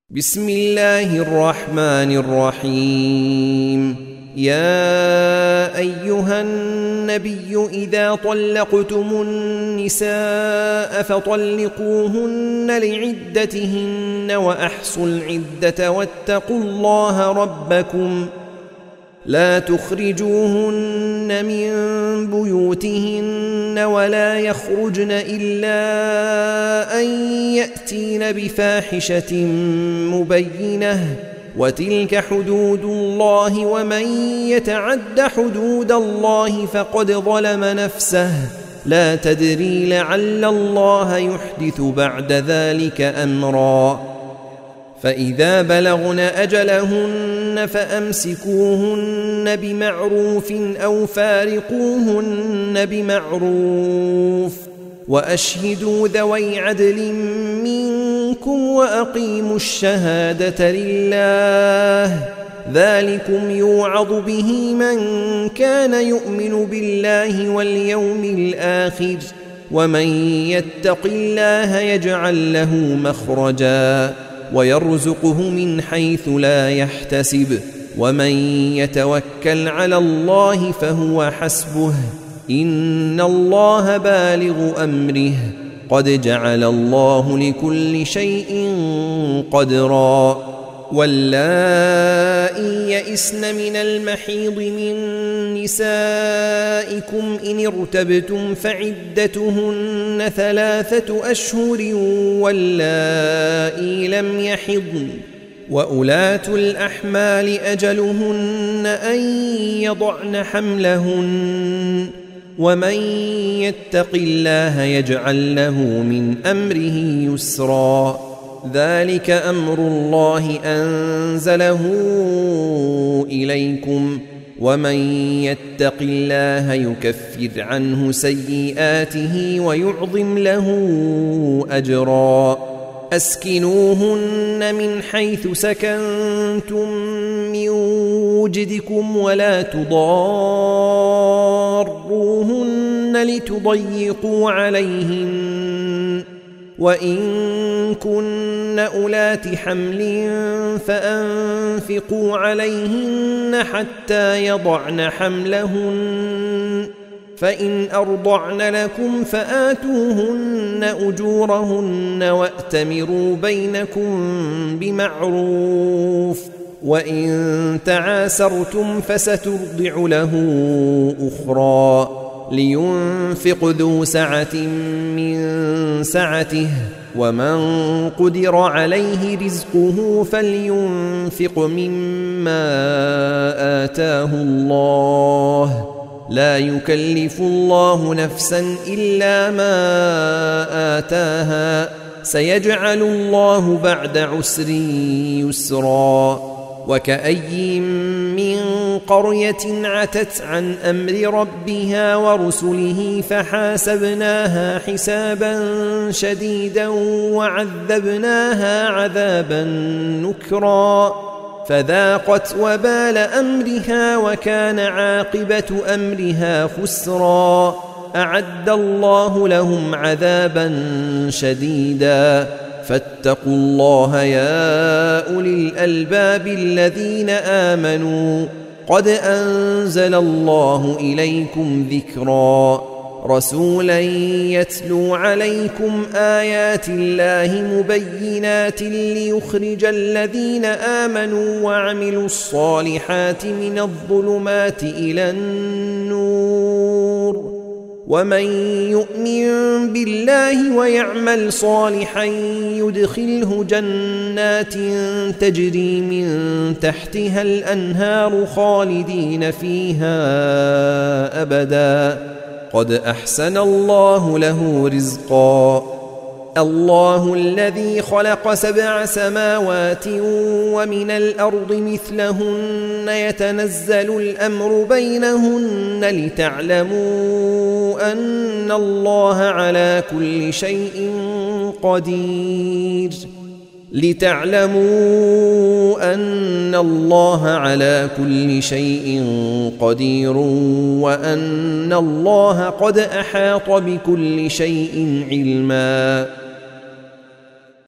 بسم الله الرحمن الرحيم. يا أيها النبي إذا طلقتم النساء فطلقوهن لعدتهن وأحصوا العدة واتقوا الله ربكم لا تخرجوهن من بيوتهن ولا يخرجن إلا أن يأتين بفاحشة مبينة وتلك حدود الله ومن يتعد حدود الله فقد ظلم نفسه لا تدري لعل الله يحدث بعد ذلك أمرا. فإذا بلغن أجلهن فأمسكوهن بمعروف أو فارقوهن بمعروف وأشهدوا ذوي عدل منكم وأقيموا الشهادة لله ذلكم يوعظ به من كان يؤمن بالله واليوم الآخر ومن يتق الله يجعل له مخرجا ويرزقه من حيث لا يحتسب ومن يتوكل على الله فهو حسبه إن الله بالغ أمره قد جعل الله لكل شيء قدرا. واللائي يئسن من المحيض من نسائكم إن ارتبتم فعدتهن 3 أشهر واللائي لم يحضن وأولاة الأحمال أجلهن أن يضعن حملهن ومن يتق الله يجعل له من أمره يسرا. ذلك أمر الله أنزله إليكم ومن يتق الله يكفر عنه سيئاته ويعظم له أجرا. أسكنوهن من حيث سكنتم من وجدكم ولا تضاروهن لتضيقوا عليهن وإن كن أولات حمل فأنفقوا عليهن حتى يضعن حملهن فإن أرضعن لكم فآتوهن أجورهن وأتمروا بينكم بمعروف وإن تعاسرتم فسترضع له أخرى لينفق ذو سعة من سعته ومن قدر عليه رزقه فلينفق مما آتاه الله لا يكلف الله نفسا إلا ما آتاها سيجعل الله بعد عسر يسرا. وكأي من قرية عتت عن أمر ربها ورسله فحاسبناها حسابا شديدا وعذبناها عذابا نكرا فذاقت وبال أمرها وكان عاقبة أمرها خسرا. أعد الله لهم عذابا شديدا فاتقوا الله يا أولي الألباب الذين آمنوا قد أنزل الله إليكم ذكرا رسولا يتلو عليكم آيات الله مبينات ليخرج الذين آمنوا وعملوا الصالحات من الظلمات إلى النور ومن يؤمن بالله ويعمل صالحا يدخله جنات تجري من تحتها الأنهار خالدين فيها أبدا قد أحسن الله له رزقا. الله الذي خلق 7 سماوات ومن الأرض مثلهن يتنزل الأمر بينهن لتعلموا أن الله على كل شيء قدير وأن الله قد أحاط بكل شيء علما.